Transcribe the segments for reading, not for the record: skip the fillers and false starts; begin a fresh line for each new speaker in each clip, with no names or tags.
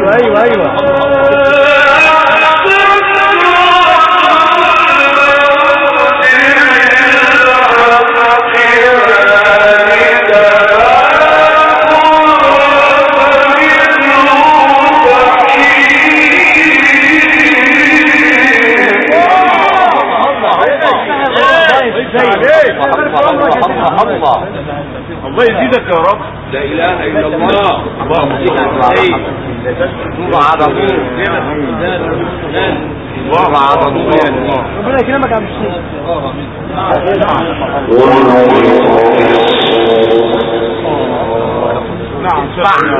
ايوه ايوه
الله يزيدك يا رب.
لا اله الا الله. اللهم صل على نور عظمه نور عظمه.
ربنا يكرمك يا عم الشيخ.
نعم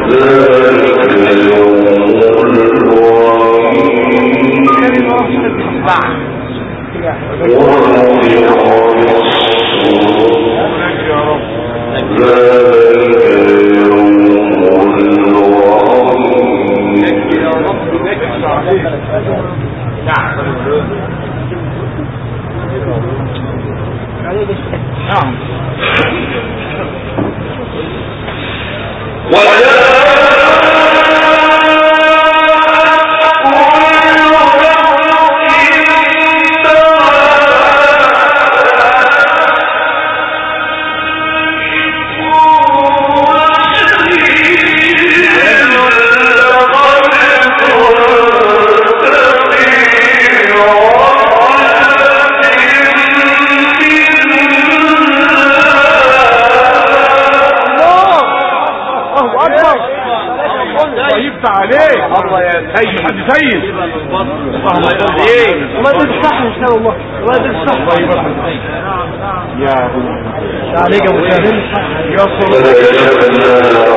الله يا سيد. حد سيد اللهم صل عليك.
الله يصلح ان شاء الله. الله يصلح
يا
عليك يا مسلم
يا صلاة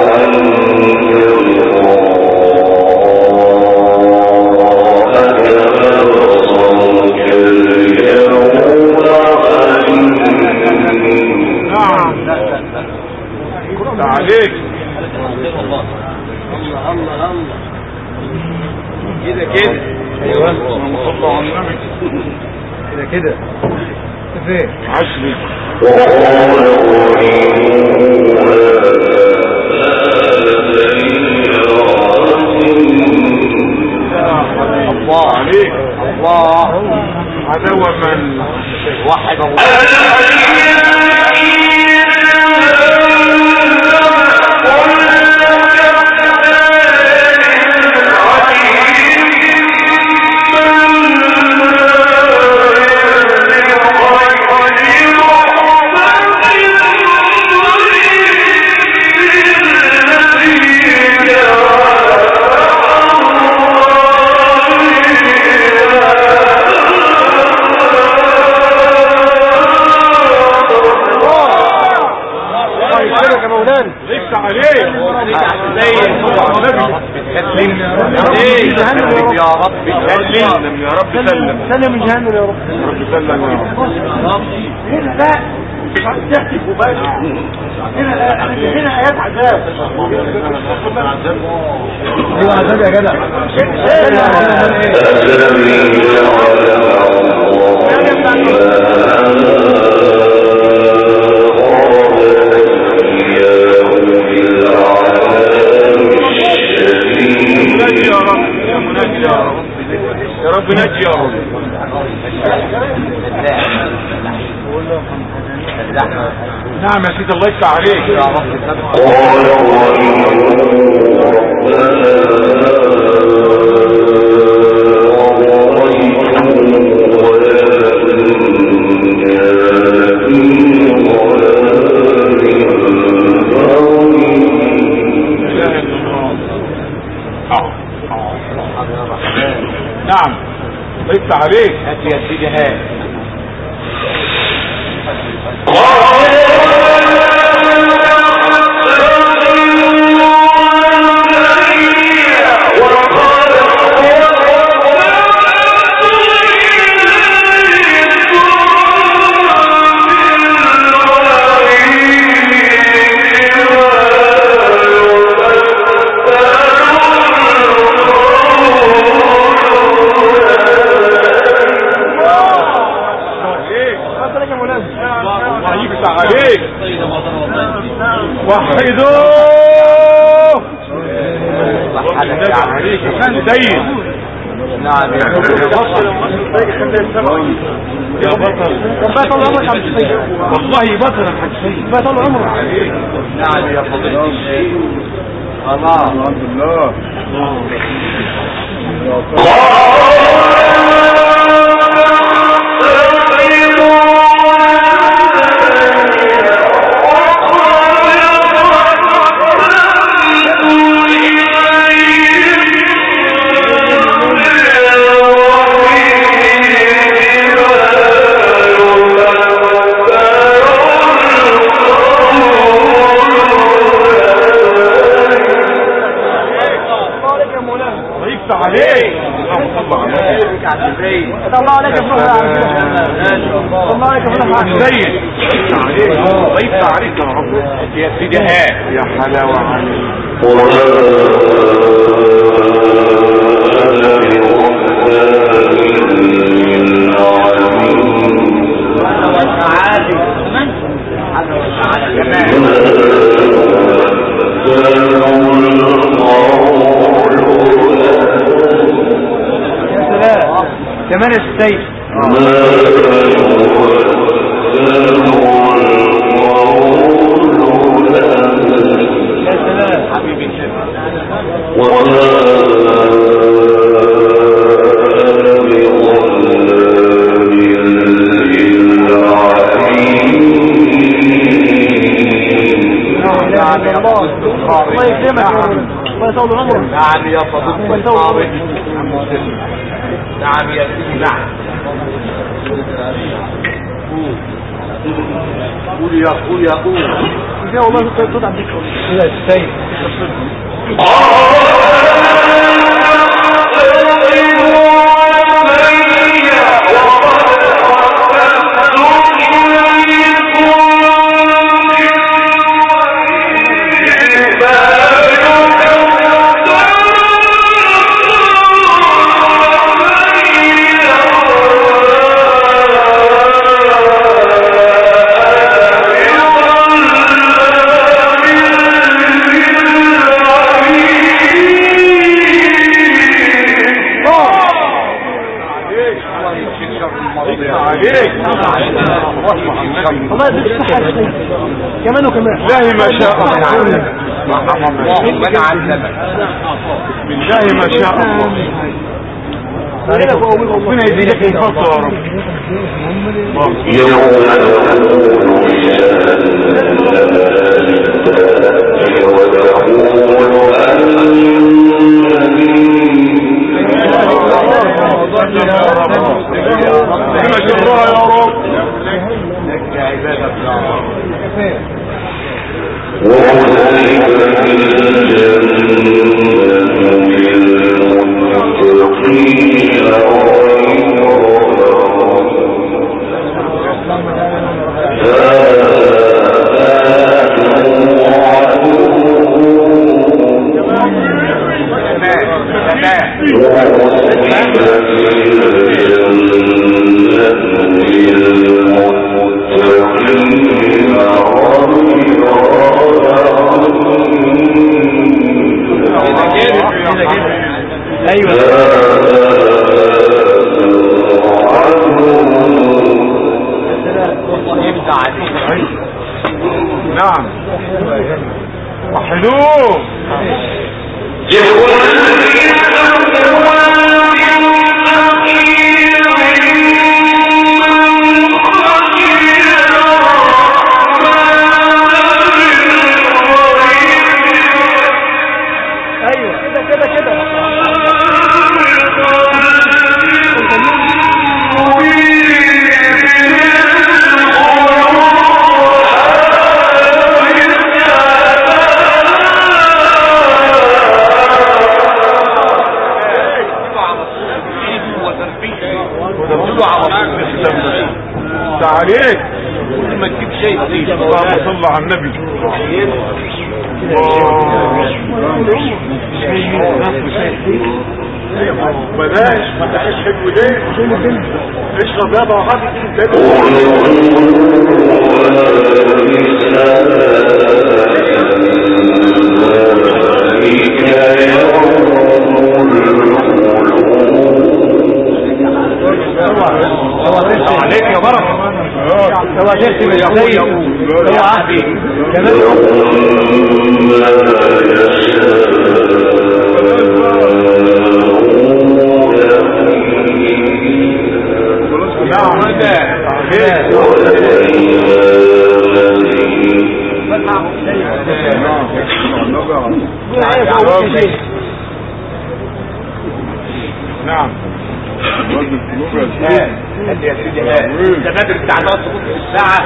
عليك.
الله الله كده كده.
ايوه صلى على النبي.
كده كده فين
عشري.
الله عليك. الله
عدوى من
وحد الله. يا رب سلم يا رب سلم.
سلم من جهنم يا رب.
رب سلم يا رب.
هنا لا تحكي وبس. هنا ايات عذاب. ايوه عذاب يا جدع.
يا رب نجي يا رب. نعم يا سيدي الله يفتح عليك يا نعم افتح عليك.
هات يا سيدي هات.
وحدوه
حالك يا عم
سيد.
نعم يا
بطل
عمرك عم تسيد
والله بطل الحسين
طول عمرك
عليك. نعم يا فضيلة الشيخ الله
الحمد لله الله عليك الله عليك
سيد ضيف عليك يا رب يا سيدي يا حلاوة عليك
كمان السيد يا سلام حبيبي الله يكرمك الله يطول عمرك.
نعم يا فضيلة القاضي نعم يا سيدي نعم قول
يا والله صوت عندك يا السيد الله يديك الصحة كمان وكمان
بالله ما شاء الله
من علمك
بالله ما شاء الله ربنا يزيدك الفضل يا رب كما شرها يا رب
لك يا عبادة
نعم وحلوه عليك
ما تجيب شيء
اللهم صل على النبي بلاش ما تعيش حلو ليه اشرب يابا وغادي
تختم يا سيد اوعى كمان
نعم
هدي يا سيدي الزبادر بتاع نص الساعة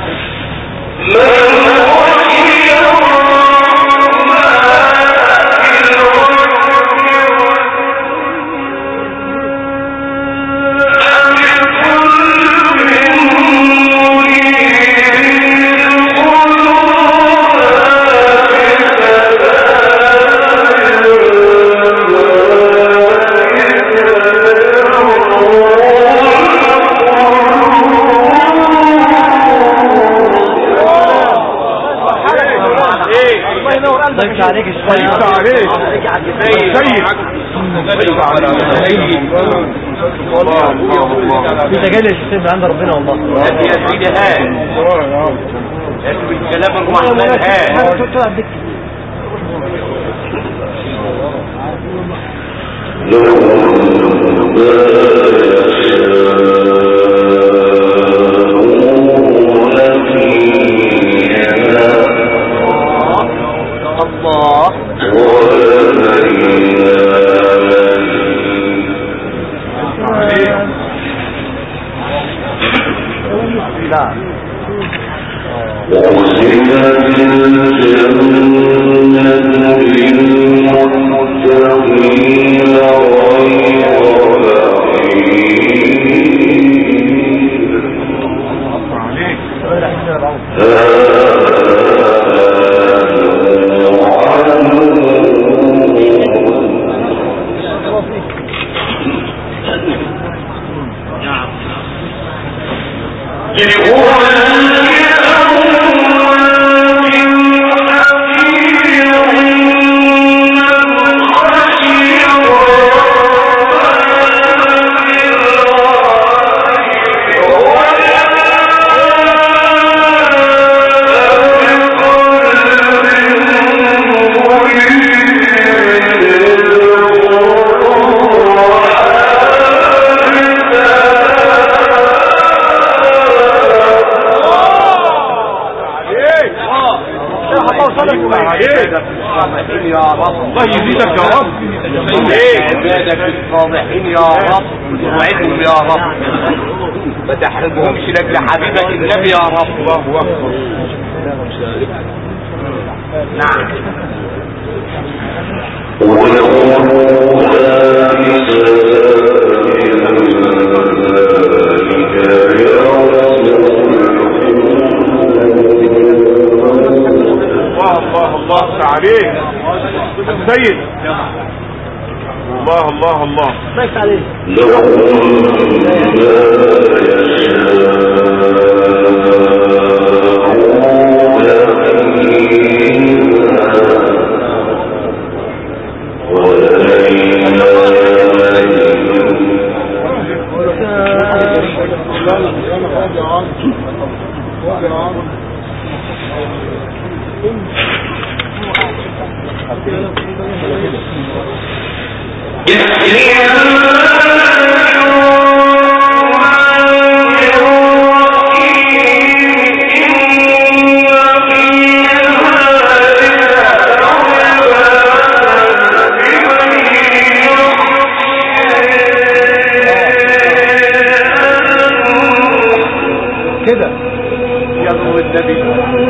ضيفت عليك الشوية
ضيفت عليك سيد
في تجلس السيد عند ربنا والله
هدي يا سيدي بالكلام الرحمن الله
الله يزيدك يا رب
عبادك الصالحين يا رب وعدهم يا رب ما تحرمهمش لاجل حبيبك النبي يا رب.
الله اكبر.
نعم
الله عليك السيد. الله
بس عليك
كده يا نور النبي.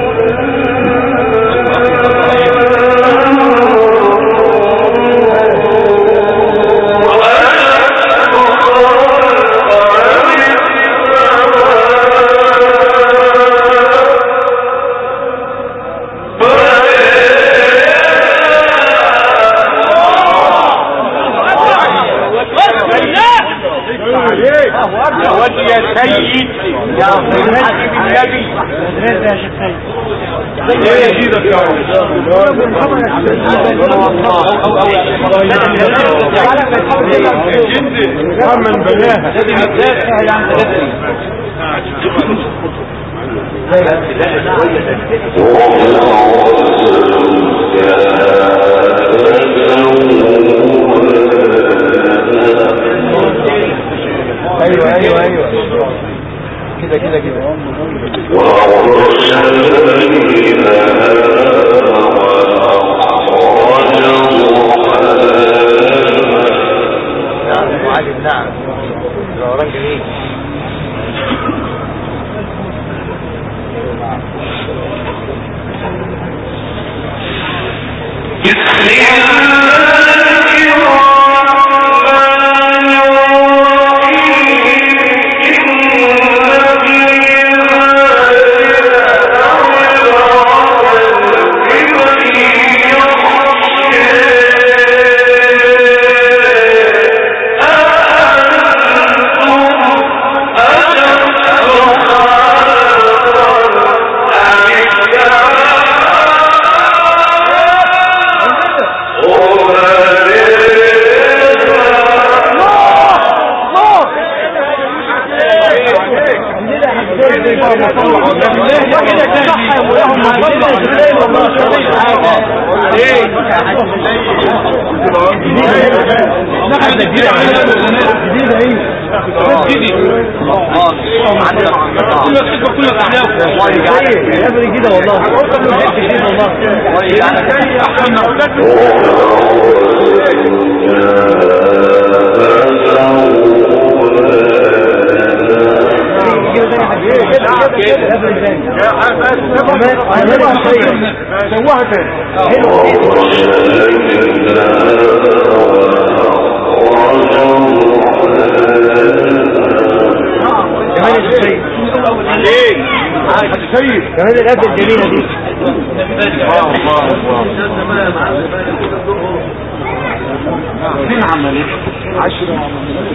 يا ولي يا سيد يا حبيب النبي
يا شيخ سيد
الله يزيدك يا رب. من بناها
ايوه كده نعم دوران جميل كمان الأب الجميلة دي فين عملي 10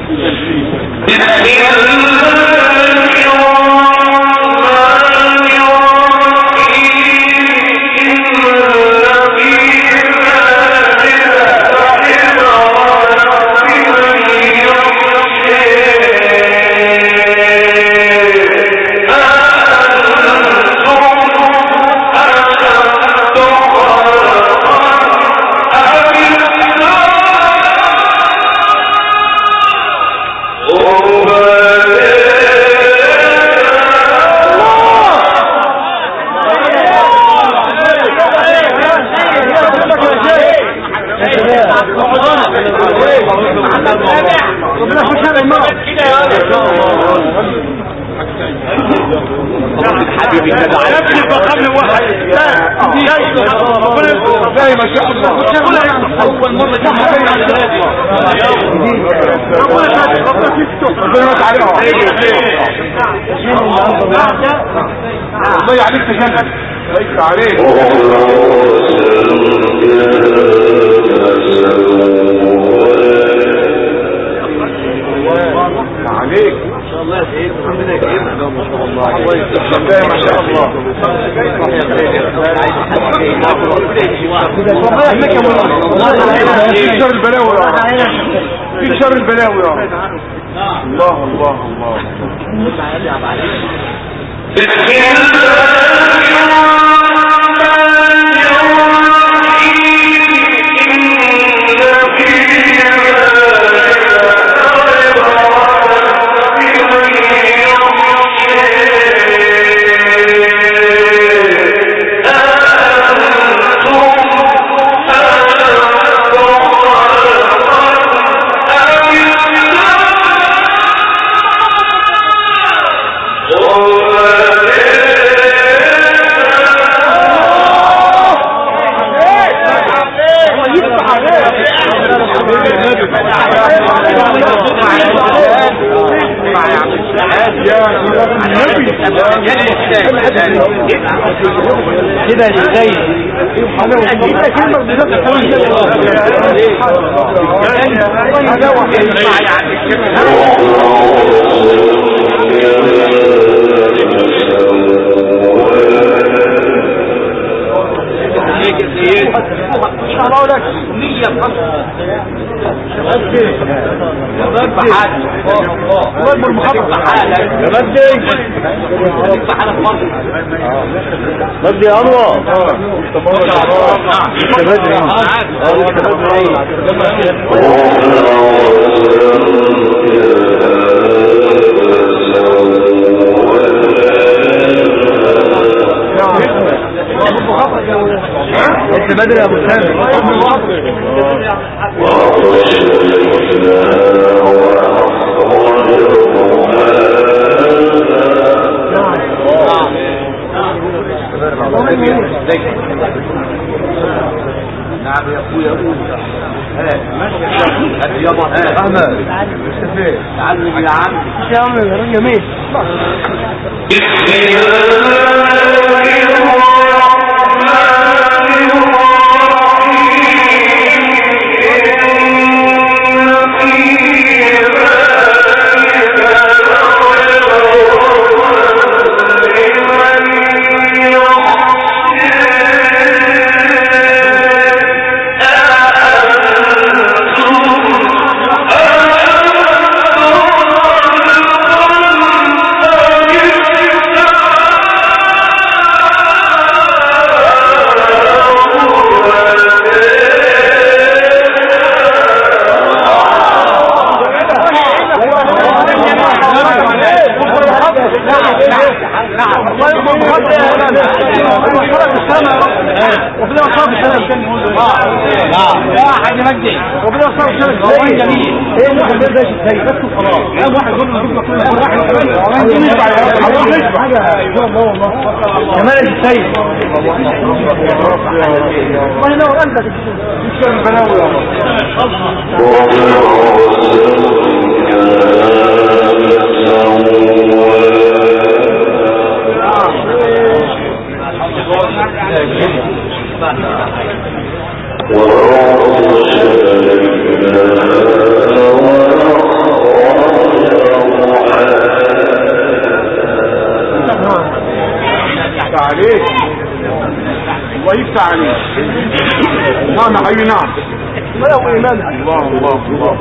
الله عليك تجنن ليس عليك عليك ما شاء الله يا سيدي ربنا يكرمك ما شاء الله الله يكرمك ما شاء الله في شر البلاوي في شر البلاوي الله الله الله كده ازاي ان شاء الله لك
نية فقط.
بدي انور انت بدري يا ابو سامي
نعم يا اخويا هات يابا
احمد
تعلم يا عم
يا عم جميل كمان السيد والله لو انت مش بلاوي
عليك الله يفتح عليك. نعم يا حبيبي نعم.
ولو ايمان
الله الله الله.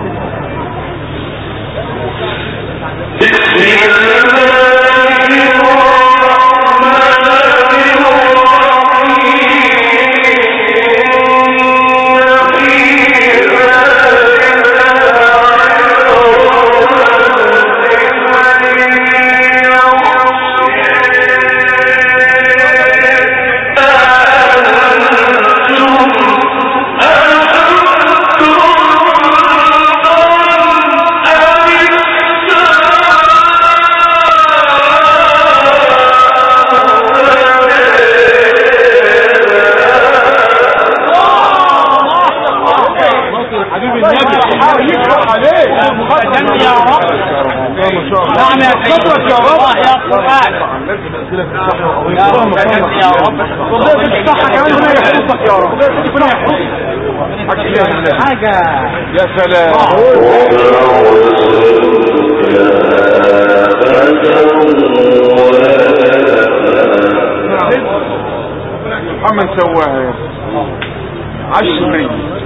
نعم يا شكرك يا رب يا قرآن يا رب يا رب ربنا يفتحك كمان هنا يحفظك يا رب ربنا يحفظك حاجة
يا سلام. محمد سواها يا عشر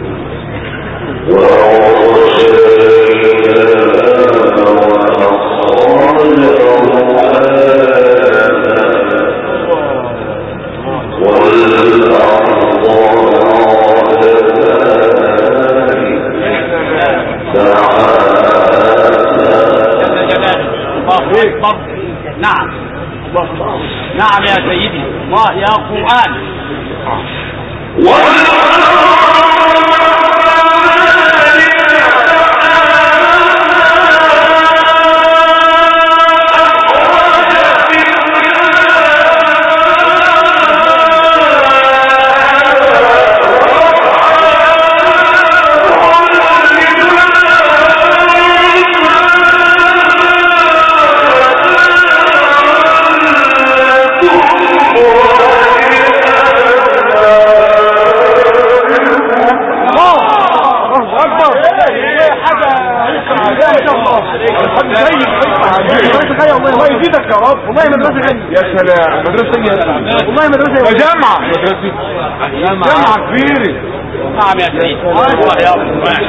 نعم نعم يا سيدي الله يا قرآن الله يزيدك يا رب. والله مدرسة غنية. يا سلام مدرسة غنية. والله مدرسة غنية. جامعة جامعة كبيرة.
نعم يا سيدي. الله يا رب.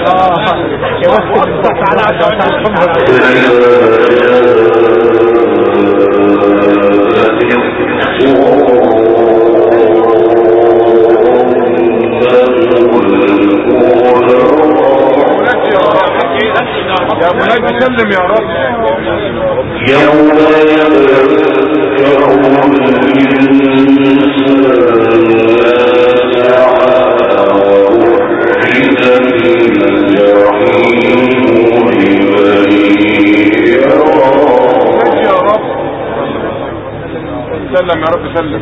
يا منجي سلم يا رب.
يوم
سلم يا رب سلم.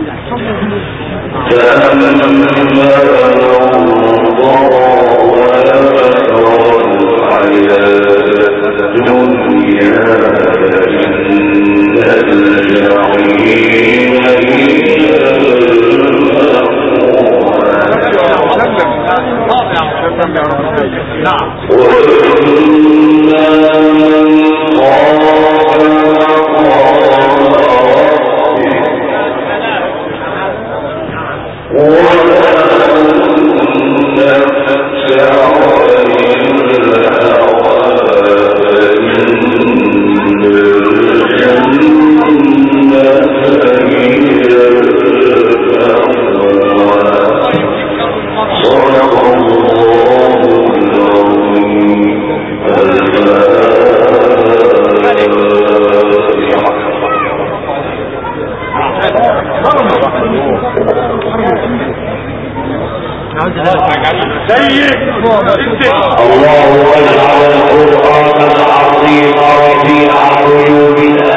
الله اجعل القرآن العظيم ربيع قلوبنا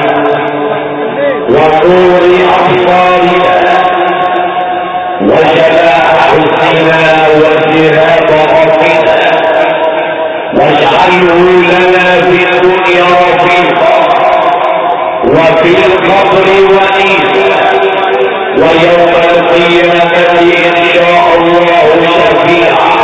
ونور أبصارنا وجلاء حزننا وسراب ربنا، واجعله لنا في الدنيا رفيقا وفي القبر ونيسا ويوم القيامة إن شاء الله شفيعا.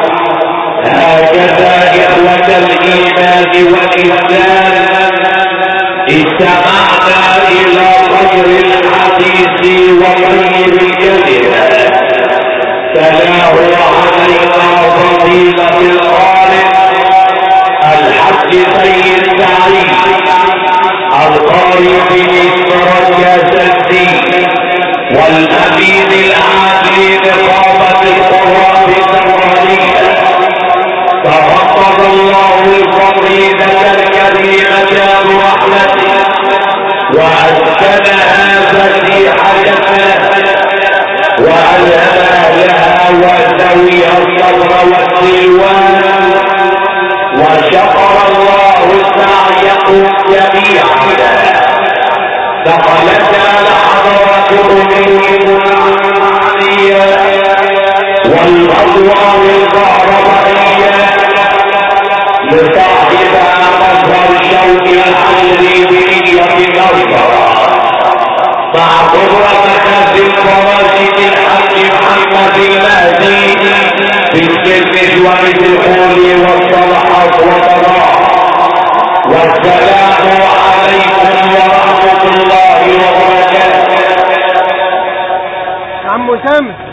هكذا إخوة الإيمان والإسلام استمعنا إلى خير الحديث وخير الكلمة تلاه علينا فضيلة القارئ الحج سيد سعيد القارئ بالإسرائيل والأمين العادل لنقابة القراء السرانية. تفضل الله الفضيلة الكريمة برحمته وأسكنها فسيح جنته وألهم أهلها وذويها الصبر والسلوان، وشكر الله سعيكم جميعا. دخلتنا لحضراتكم العالية والغدوة والكهربائية لصاحبها مظهر شوق العلي بنية نظرة مع قدرة نفس الفراشد الحج محمد المهدي في السلم والدخول والصلحة والراحة. والسلام عليكم ورحمة الله وبركاته.
عم سامي